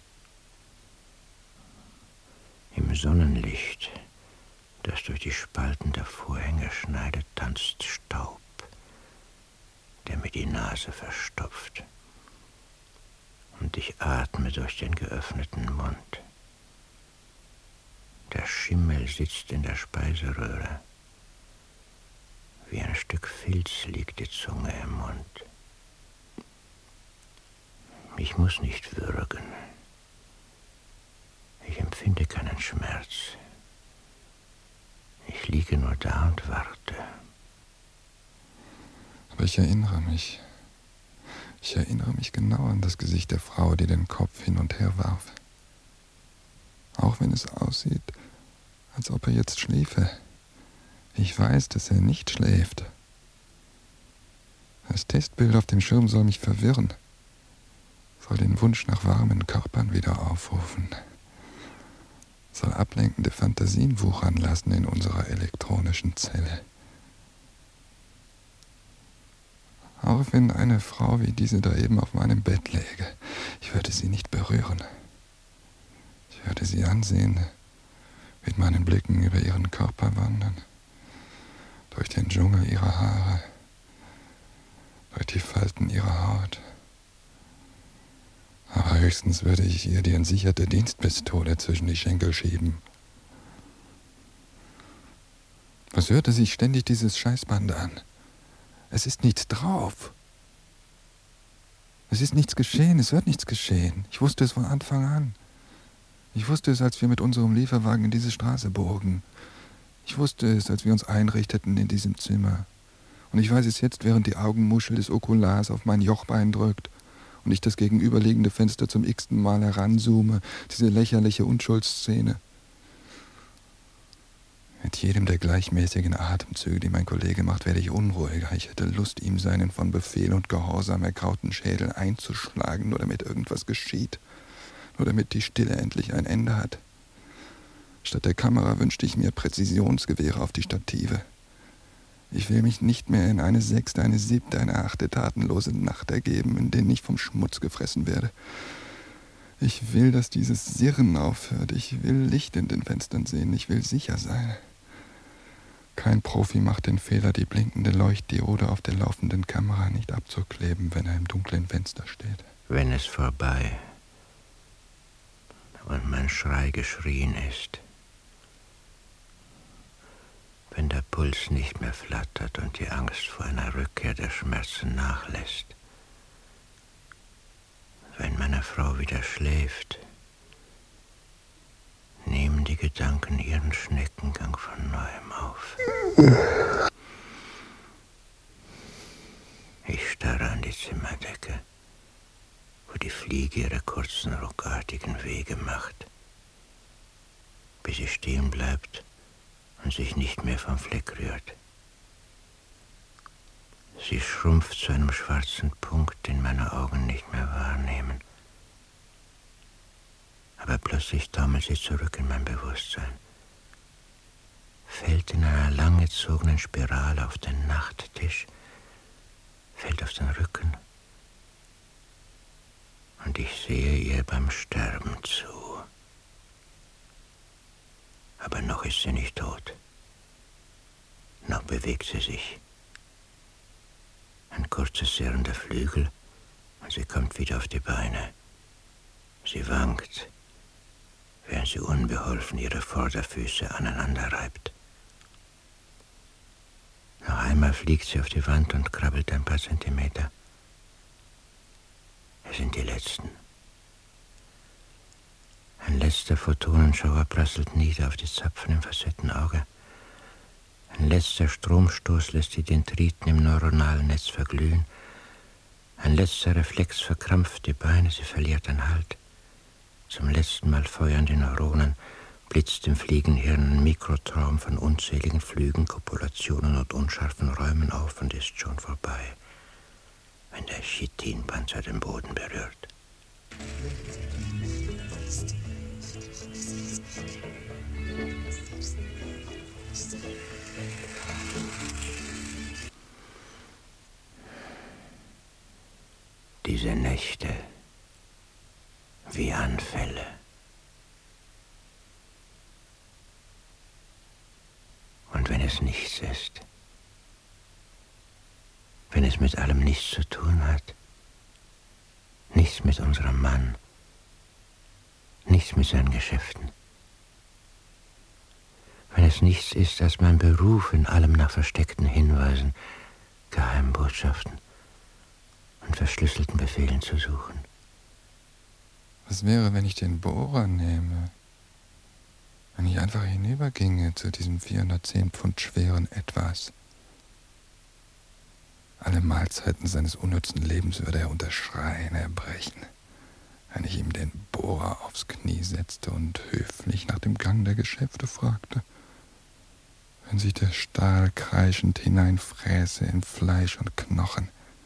Im Sonnenlicht, das durch die Spalten der Vorhänge schneidet, tanzt Staub, der mir die Nase verstopft. Und ich atme durch den geöffneten Mund. Der Schimmel sitzt in der Speiseröhre. Wie ein Stück Filz liegt die Zunge im Mund. Ich muss nicht würgen. Ich empfinde keinen Schmerz. Ich liege nur da und warte. Aber ich erinnere mich. Ich erinnere mich genau an das Gesicht der Frau, die den Kopf hin und her warf. Auch wenn es aussieht, als ob er jetzt schliefe. Ich weiß, dass er nicht schläft. Das Testbild auf dem Schirm soll mich verwirren, soll den Wunsch nach warmen Körpern wieder aufrufen, soll ablenkende Fantasien wuchern lassen in unserer elektronischen Zelle. Auch wenn eine Frau wie diese da eben auf meinem Bett läge, ich würde sie nicht berühren. Ich würde sie ansehen, mit meinen Blicken über ihren Körper wandern, durch den Dschungel ihrer Haare, durch die Falten ihrer Haut. Aber höchstens würde ich ihr die entsicherte Dienstpistole zwischen die Schenkel schieben. Was hörte sich ständig dieses Scheißband an? Es ist nichts drauf. Es ist nichts geschehen, es wird nichts geschehen. Ich wusste es von Anfang an. Ich wusste es, als wir mit unserem Lieferwagen in diese Straße bogen. Ich wusste es, als wir uns einrichteten in diesem Zimmer. Und ich weiß es jetzt, während die Augenmuschel des Okulars auf mein Jochbein drückt und ich das gegenüberliegende Fenster zum x-ten Mal heranzoome, diese lächerliche Unschuldsszene. Mit jedem der gleichmäßigen Atemzüge, die mein Kollege macht, werde ich unruhiger. Ich hätte Lust, ihm seinen von Befehl und Gehorsam ergrauten Schädel einzuschlagen, nur damit irgendwas geschieht, nur damit die Stille endlich ein Ende hat. Statt der Kamera wünschte ich mir Präzisionsgewehre auf die Stative. Ich will mich nicht mehr in eine 6., eine 7., eine 8. tatenlose Nacht ergeben, in denen ich vom Schmutz gefressen werde. Ich will, dass dieses Sirren aufhört. Ich will Licht in den Fenstern sehen. Ich will sicher sein. Kein Profi macht den Fehler, die blinkende Leuchtdiode auf der laufenden Kamera nicht abzukleben, wenn er im dunklen Fenster steht. Wenn es vorbei und mein Schrei geschrien ist, wenn der Puls nicht mehr flattert und die Angst vor einer Rückkehr der Schmerzen nachlässt, wenn meine Frau wieder schläft, nehmen die Gedanken ihren Schneckengang von neuem auf. Ich starre an die Zimmerdecke, wo die Fliege ihre kurzen, ruckartigen Wege macht, bis sie stehen bleibt und sich nicht mehr vom Fleck rührt. Sie schrumpft zu einem schwarzen Punkt, den meine Augen nicht mehr wahrnehmen. Aber plötzlich taumelt sie zurück in mein Bewusstsein, fällt in einer langgezogenen Spirale auf den Nachttisch, fällt auf den Rücken und ich sehe ihr beim Sterben zu. Aber noch ist sie nicht tot. Noch bewegt sie sich. Ein kurzes Sirren der Flügel und sie kommt wieder auf die Beine. Sie wankt, während sie unbeholfen ihre Vorderfüße aneinander reibt. Noch einmal fliegt sie auf die Wand und krabbelt ein paar Zentimeter. Es sind die letzten. Ein letzter Photonenschauer prasselt nieder auf die Zapfen im Facettenauge. Ein letzter Stromstoß lässt die Dendriten im neuronalen Netz verglühen. Ein letzter Reflex verkrampft die Beine, sie verliert den Halt. Zum letzten Mal feuern die Neuronen, blitzt im Fliegenhirn ein Mikrotraum von unzähligen Flügen, Kopulationen und unscharfen Räumen auf und ist schon vorbei, wenn der Chitinpanzer den Boden berührt. Diese Nächte wie Anfälle. Und wenn es nichts ist, wenn es mit allem nichts zu tun hat, nichts mit unserem Mann, nichts mit seinen Geschäften, wenn es nichts ist als mein Beruf in allem nach versteckten Hinweisen, geheimen Botschaften und verschlüsselten Befehlen zu suchen. Was wäre, wenn ich den Bohrer nehme? Wenn ich einfach hinüberginge zu diesem 410 Pfund schweren Etwas? Alle Mahlzeiten seines unnützen Lebens würde er unter Schreien erbrechen, wenn ich ihm den Bohrer aufs Knie setzte und höflich nach dem Gang der Geschäfte fragte, wenn sich der Stahl kreischend hineinfräße in Fleisch und Knochen.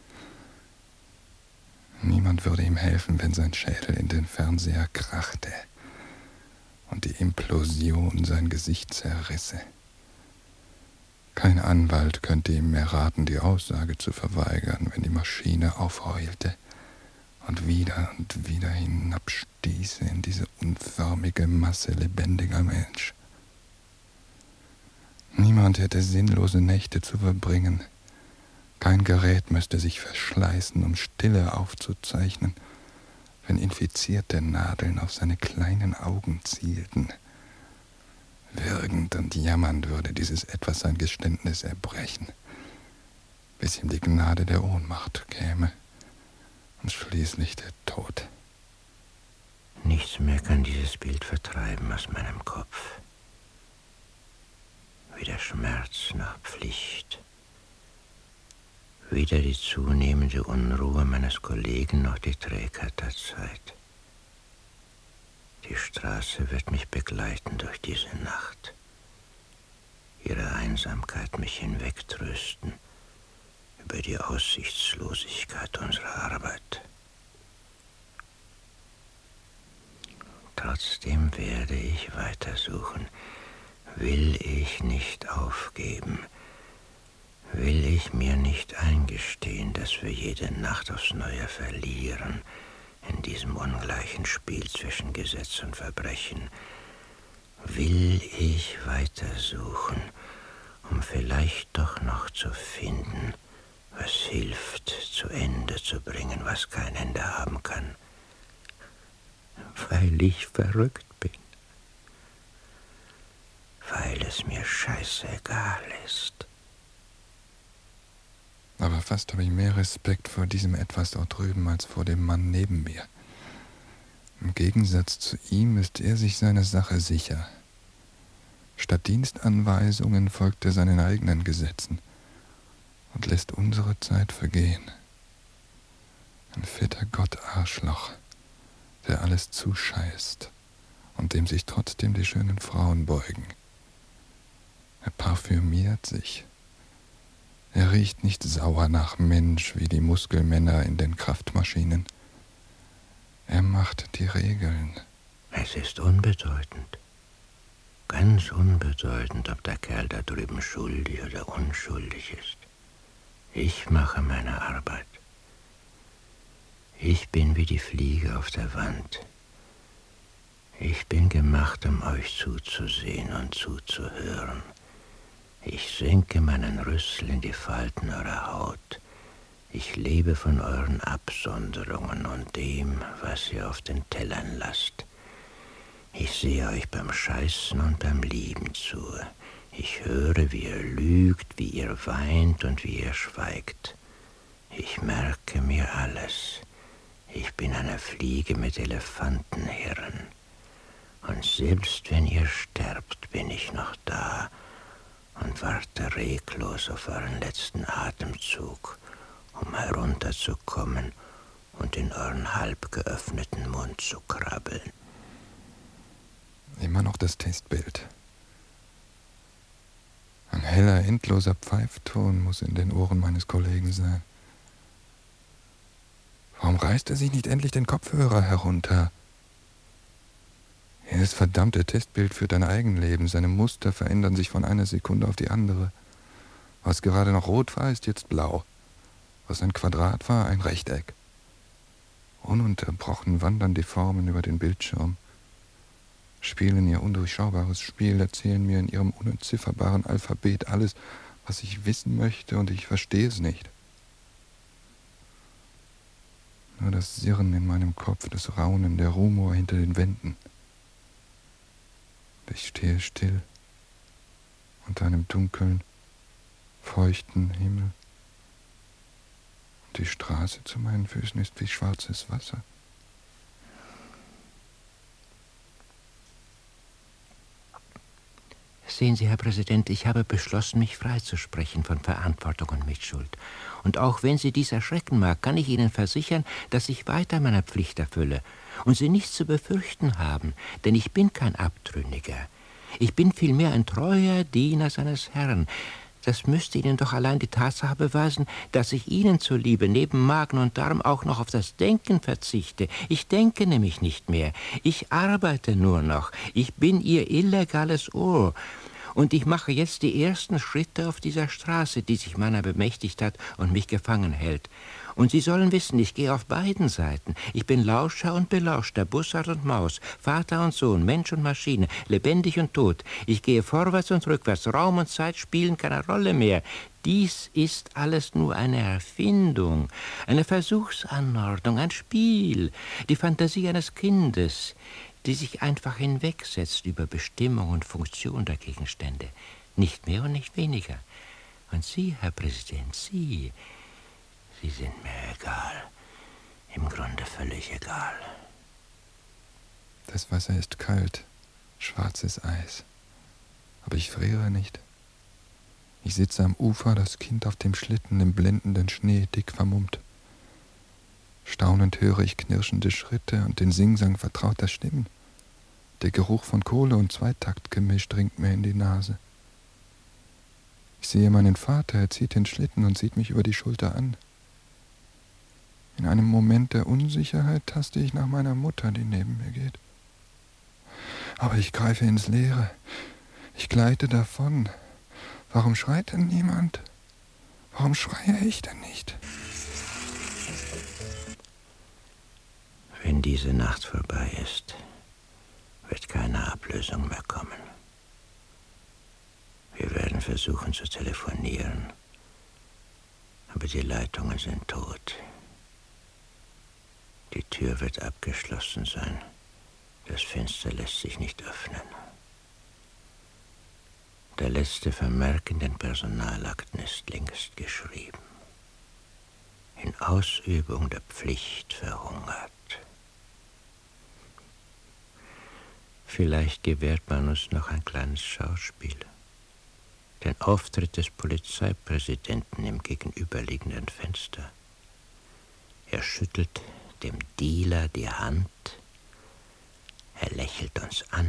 Niemand würde ihm helfen, wenn sein Schädel in den Fernseher krachte und die Implosion sein Gesicht zerrisse. Kein Anwalt könnte ihm mehr raten, die Aussage zu verweigern, wenn die Maschine aufheulte und wieder hinabstieße in diese unförmige Masse lebendiger Mensch. Niemand hätte sinnlose Nächte zu verbringen. Kein Gerät müsste sich verschleißen, um Stille aufzuzeichnen, wenn infizierte Nadeln auf seine kleinen Augen zielten. Würgend und jammernd würde dieses Etwas sein Geständnis erbrechen, bis ihm die Gnade der Ohnmacht käme und schließlich der Tod. Nichts mehr kann dieses Bild vertreiben aus meinem Kopf. Weder Schmerz noch Pflicht. Weder die zunehmende Unruhe meines Kollegen noch die Trägheit der Zeit. Die Straße wird mich begleiten durch diese Nacht. Ihre Einsamkeit mich hinwegtrösten über die Aussichtslosigkeit unserer Arbeit. Trotzdem werde ich weitersuchen. Will ich nicht aufgeben. Will ich mir nicht eingestehen, dass wir jede Nacht aufs Neue verlieren in diesem ungleichen Spiel zwischen Gesetz und Verbrechen. Will ich weitersuchen, um vielleicht doch noch zu finden, was hilft, zu Ende zu bringen, was kein Ende haben kann. Weil ich verrückt bin. Weil es mir scheißegal ist. Aber fast habe ich mehr Respekt vor diesem Etwas dort drüben als vor dem Mann neben mir. Im Gegensatz zu ihm ist er sich seiner Sache sicher. Statt Dienstanweisungen folgt er seinen eigenen Gesetzen und lässt unsere Zeit vergehen. Ein fetter Gott-Arschloch, der alles zuscheißt und dem sich trotzdem die schönen Frauen beugen. Er parfümiert sich. Er riecht nicht sauer nach Mensch wie die Muskelmänner in den Kraftmaschinen. Er macht die Regeln. Es ist unbedeutend. Ganz unbedeutend, ob der Kerl da drüben schuldig oder unschuldig ist. Ich mache meine Arbeit. Ich bin wie die Fliege auf der Wand. Ich bin gemacht, um euch zuzusehen und zuzuhören. Ich senke meinen Rüssel in die Falten eurer Haut. Ich lebe von euren Absonderungen und dem, was ihr auf den Tellern lasst. Ich sehe euch beim Scheißen und beim Lieben zu. Ich höre, wie ihr lügt, wie ihr weint und wie ihr schweigt. Ich merke mir alles. Ich bin eine Fliege mit Elefantenhirn. Und selbst wenn ihr sterbt, bin ich noch da und warte reglos auf euren letzten Atemzug, um herunterzukommen und in euren halb geöffneten Mund zu krabbeln. Immer noch das Testbild. Ein heller, endloser Pfeifton muss in den Ohren meines Kollegen sein. Warum reißt er sich nicht endlich den Kopfhörer herunter? Jedes verdammte Testbild führt ein Eigenleben. Seine Muster verändern sich von einer Sekunde auf die andere. Was gerade noch rot war, ist jetzt blau. Was ein Quadrat war, ein Rechteck. Ununterbrochen wandern die Formen über den Bildschirm, spielen ihr undurchschaubares Spiel, erzählen mir in ihrem unentzifferbaren Alphabet alles, was ich wissen möchte, und ich verstehe es nicht. Nur das Sirren in meinem Kopf, das Raunen, der Rumor hinter den Wänden. Ich stehe still unter einem dunklen, feuchten Himmel. Und die Straße zu meinen Füßen ist wie schwarzes Wasser. Sehen Sie, Herr Präsident, ich habe beschlossen, mich freizusprechen von Verantwortung und Mitschuld. Und auch wenn Sie dies erschrecken mag, kann ich Ihnen versichern, dass ich weiter meiner Pflicht erfülle und Sie nichts zu befürchten haben, denn ich bin kein Abtrünniger. Ich bin vielmehr ein treuer Diener seines Herrn. Das müsste Ihnen doch allein die Tatsache beweisen, dass ich Ihnen zuliebe neben Magen und Darm auch noch auf das Denken verzichte. Ich denke nämlich nicht mehr. Ich arbeite nur noch. Ich bin Ihr illegales Ohr. Und ich mache jetzt die ersten Schritte auf dieser Straße, die sich meiner bemächtigt hat und mich gefangen hält. Und Sie sollen wissen, ich gehe auf beiden Seiten. Ich bin Lauscher und Belauschter, Bussard und Maus, Vater und Sohn, Mensch und Maschine, lebendig und tot. Ich gehe vorwärts und rückwärts, Raum und Zeit spielen keine Rolle mehr. Dies ist alles nur eine Erfindung, eine Versuchsanordnung, ein Spiel, die Fantasie eines Kindes, die sich einfach hinwegsetzt über Bestimmung und Funktion der Gegenstände. Nicht mehr und nicht weniger. Und Sie, Herr Präsident, Sie sind mir egal. Im Grunde völlig egal. Das Wasser ist kalt, schwarzes Eis. Aber ich friere nicht. Ich sitze am Ufer, das Kind auf dem Schlitten im blendenden Schnee, dick vermummt. Staunend höre ich knirschende Schritte und den Singsang vertrauter Stimmen. Der Geruch von Kohle und Zweitaktgemisch dringt mir in die Nase. Ich sehe meinen Vater, er zieht den Schlitten und sieht mich über die Schulter an. In einem Moment der Unsicherheit taste ich nach meiner Mutter, die neben mir geht. Aber ich greife ins Leere. Ich gleite davon. Warum schreit denn niemand? Warum schreie ich denn nicht? Wenn diese Nacht vorbei ist, wird keine Ablösung mehr kommen. Wir werden versuchen zu telefonieren, aber die Leitungen sind tot. Die Tür wird abgeschlossen sein. Das Fenster lässt sich nicht öffnen. Der letzte Vermerk in den Personalakten ist längst geschrieben. In Ausübung der Pflicht verhungert. Vielleicht gewährt man uns noch ein kleines Schauspiel. Den Auftritt des Polizeipräsidenten im gegenüberliegenden Fenster. Er schüttelt dem Dealer die Hand. Er lächelt uns an,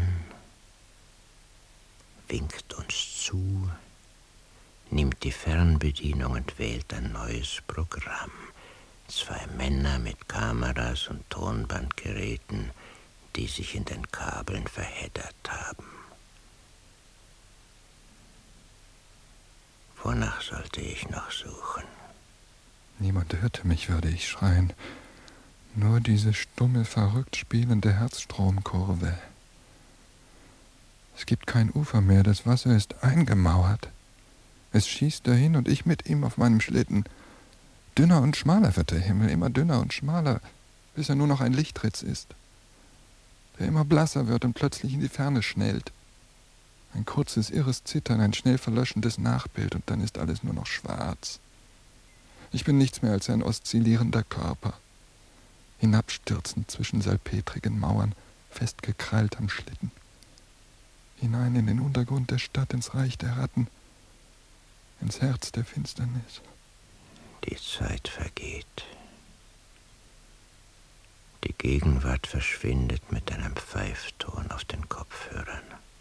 winkt uns zu, nimmt die Fernbedienung und wählt ein neues Programm. 2 Männer mit Kameras und Tonbandgeräten, die sich in den Kabeln verheddert haben. Wonach sollte ich noch suchen? Niemand hörte mich, würde ich schreien. Nur diese stumme, verrückt spielende Herzstromkurve. Es gibt kein Ufer mehr, das Wasser ist eingemauert. Es schießt dahin und ich mit ihm auf meinem Schlitten. Dünner und schmaler wird der Himmel, immer dünner und schmaler, bis er nur noch ein Lichtritz ist, der immer blasser wird und plötzlich in die Ferne schnellt. Ein kurzes, irres Zittern, ein schnell verlöschendes Nachbild und dann ist alles nur noch schwarz. Ich bin nichts mehr als ein oszillierender Körper, hinabstürzend zwischen salpetrigen Mauern, festgekrallt am Schlitten, hinein in den Untergrund der Stadt, ins Reich der Ratten, ins Herz der Finsternis. Die Zeit vergeht. Die Gegenwart verschwindet mit einem Pfeifton auf den Kopfhörern.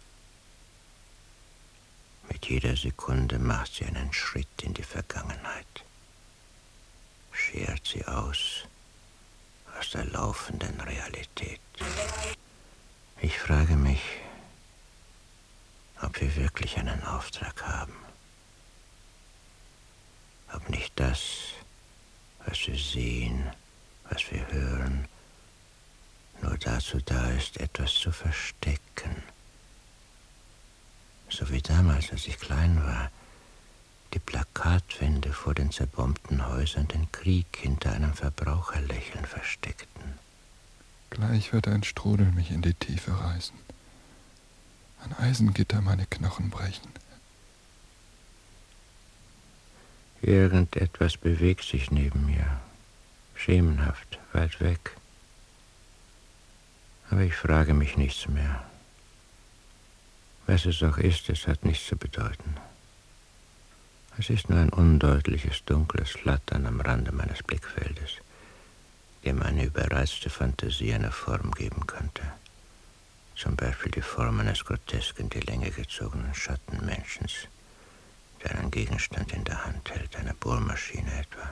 Mit jeder Sekunde macht sie einen Schritt in die Vergangenheit, schert sie aus der laufenden Realität. Ich frage mich, ob wir wirklich einen Auftrag haben. Ob nicht das, was wir sehen, was wir hören, nur dazu da ist, etwas zu verstecken. So wie damals, als ich klein war, die Plakatwände vor den zerbombten Häusern den Krieg hinter einem Verbraucherlächeln versteckten. Gleich wird ein Strudel mich in die Tiefe reißen. Ein Eisengitter meine Knochen brechen. Irgendetwas bewegt sich neben mir, schemenhaft, weit weg. Aber ich frage mich nichts mehr. Was es auch ist, es hat nichts zu bedeuten. Es ist nur ein undeutliches, dunkles Flattern am Rande meines Blickfeldes, dem eine überreizte Fantasie eine Form geben könnte. Zum Beispiel die Form eines grotesk in die Länge gezogenen Schattenmenschens, der einen Gegenstand in der Hand hält, eine Bohrmaschine etwa.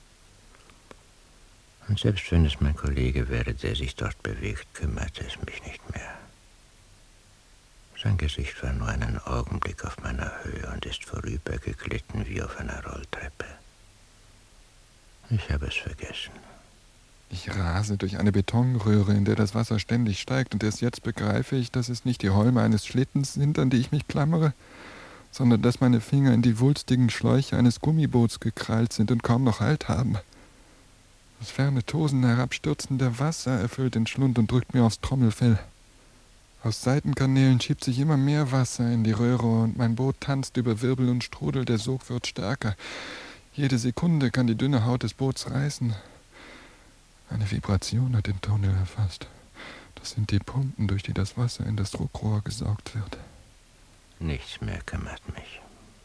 Und selbst wenn es mein Kollege wäre, der sich dort bewegt, kümmerte es mich nicht mehr. Sein Gesicht war nur einen Augenblick auf meiner Höhe und ist vorübergeglitten wie auf einer Rolltreppe. Ich habe es vergessen. Ich rase durch eine Betonröhre, in der das Wasser ständig steigt, und erst jetzt begreife ich, dass es nicht die Holme eines Schlittens sind, an die ich mich klammere, sondern dass meine Finger in die wulstigen Schläuche eines Gummiboots gekrallt sind und kaum noch Halt haben. Das ferne Tosen herabstürzender Wasser erfüllt den Schlund und drückt mir aufs Trommelfell. Aus Seitenkanälen schiebt sich immer mehr Wasser in die Röhre und mein Boot tanzt über Wirbel und Strudel, der Sog wird stärker. Jede Sekunde kann die dünne Haut des Boots reißen. Eine Vibration hat den Tunnel erfasst. Das sind die Pumpen, durch die das Wasser in das Druckrohr gesaugt wird. Nichts mehr kümmert mich.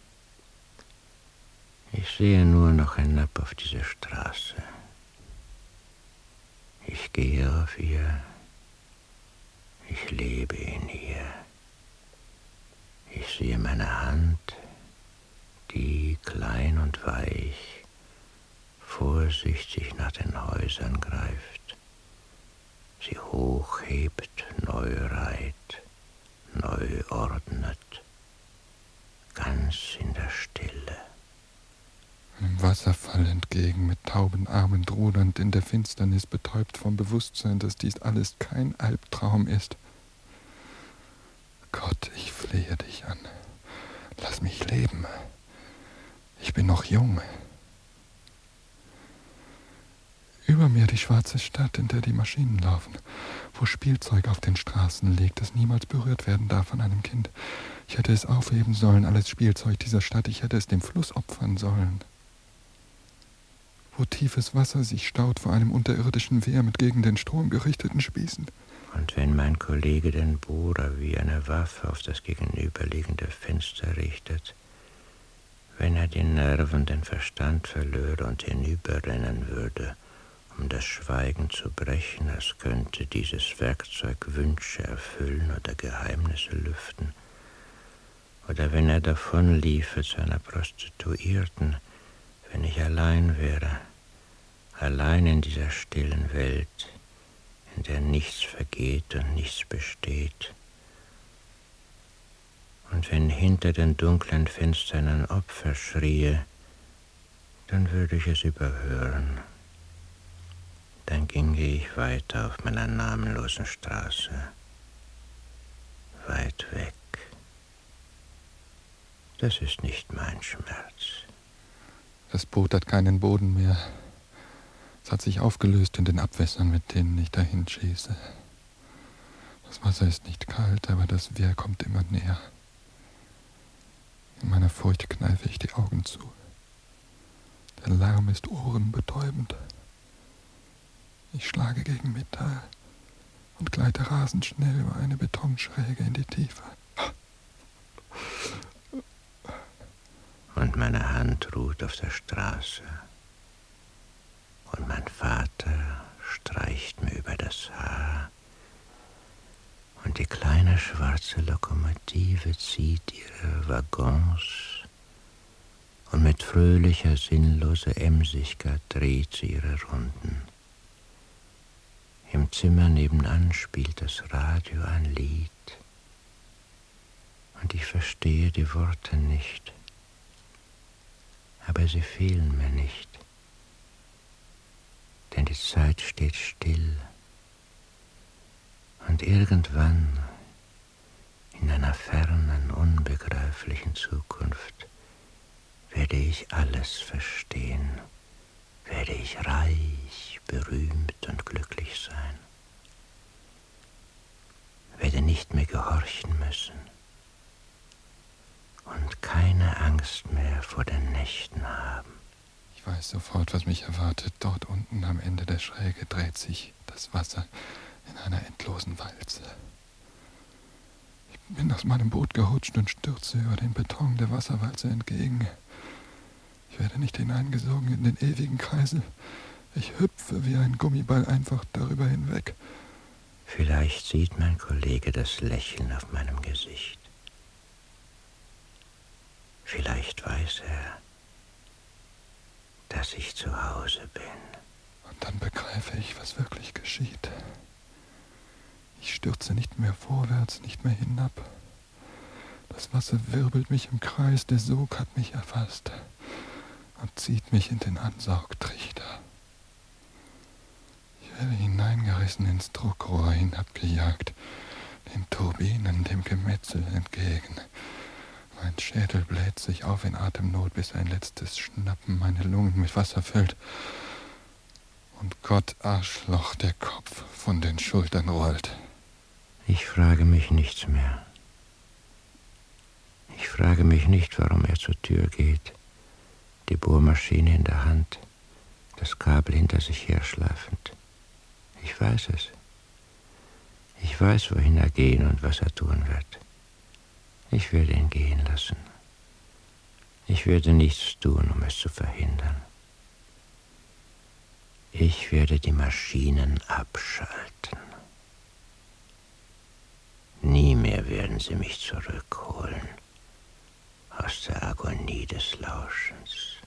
Ich sehe nur noch hinab auf diese Straße. Ich gehe auf ihr. Ich lebe in ihr. Ich sehe meine Hand, die klein und weich, vorsichtig nach den Häusern greift, sie hochhebt, neu reiht, neu ordnet, ganz in der Stille. Einem Wasserfall entgegen, mit tauben Armen rudernd, in der Finsternis betäubt vom Bewusstsein, dass dies alles kein Albtraum ist. Gott, ich flehe dich an. Lass mich leben. Ich bin noch jung. Über mir die schwarze Stadt, in der die Maschinen laufen, wo Spielzeug auf den Straßen liegt, das niemals berührt werden darf von einem Kind. Ich hätte es aufheben sollen, alles Spielzeug dieser Stadt. Ich hätte es dem Fluss opfern sollen. Wo tiefes Wasser sich staut vor einem unterirdischen Wehr mit gegen den Strom gerichteten Spießen. Und wenn mein Kollege den Bohrer wie eine Waffe auf das gegenüberliegende Fenster richtet, wenn er die Nerven, den Verstand verlöre und hinüberrennen würde, um das Schweigen zu brechen, als könnte dieses Werkzeug Wünsche erfüllen oder Geheimnisse lüften, oder wenn er davonliefe zu einer Prostituierten, wenn ich allein wäre, allein in dieser stillen Welt, in der nichts vergeht und nichts besteht. Und wenn hinter den dunklen Fenstern ein Opfer schrie, dann würde ich es überhören. Dann ginge ich weiter auf meiner namenlosen Straße, weit weg. Das ist nicht mein Schmerz. Das Boot hat keinen Boden mehr. Es hat sich aufgelöst in den Abwässern, mit denen ich dahin schieße. Das Wasser ist nicht kalt, aber das Wehr kommt immer näher. In meiner Furcht kneife ich die Augen zu. Der Lärm ist ohrenbetäubend. Ich schlage gegen Metall und gleite rasend schnell über eine Betonschräge in die Tiefe. Und meine Hand ruht auf der Straße. Und mein Vater streicht mir über das Haar. Und die kleine schwarze Lokomotive zieht ihre Waggons. Und mit fröhlicher, sinnloser Emsigkeit dreht sie ihre Runden. Im Zimmer nebenan spielt das Radio ein Lied. Und ich verstehe die Worte nicht. Aber sie fehlen mir nicht. Denn die Zeit steht still. Und irgendwann, in einer fernen, unbegreiflichen Zukunft, werde ich alles verstehen, werde ich reich, berühmt und glücklich sein, werde nicht mehr gehorchen müssen und keine Angst mehr vor den Nächten haben. Ich weiß sofort, was mich erwartet. Dort unten am Ende der Schräge dreht sich das Wasser in einer endlosen Walze. Ich bin aus meinem Boot gerutscht und stürze über den Beton der Wasserwalze entgegen. Ich werde nicht hineingesogen in den ewigen Kreisel. Ich hüpfe wie ein Gummiball einfach darüber hinweg. Vielleicht sieht mein Kollege das Lächeln auf meinem Gesicht. Vielleicht weiß er, dass ich zu Hause bin. Und dann begreife ich, was wirklich geschieht. Ich stürze nicht mehr vorwärts, nicht mehr hinab. Das Wasser wirbelt mich im Kreis, der Sog hat mich erfasst und zieht mich in den Ansaugtrichter. Ich werde hineingerissen ins Druckrohr, hinabgejagt, den Turbinen, dem Gemetzel entgegen. Mein Schädel bläht sich auf in Atemnot, bis ein letztes Schnappen meine Lungen mit Wasser füllt. Und Gott Arschloch, der Kopf von den Schultern rollt. Ich frage mich nichts mehr. Ich frage mich nicht, warum er zur Tür geht, die Bohrmaschine in der Hand, das Kabel hinter sich herschleifend. Ich weiß es. Ich weiß, wohin er gehen und was er tun wird. Ich werde ihn gehen lassen. Ich werde nichts tun, um es zu verhindern. Ich werde die Maschinen abschalten. Nie mehr werden sie mich zurückholen aus der Agonie des Lauschens.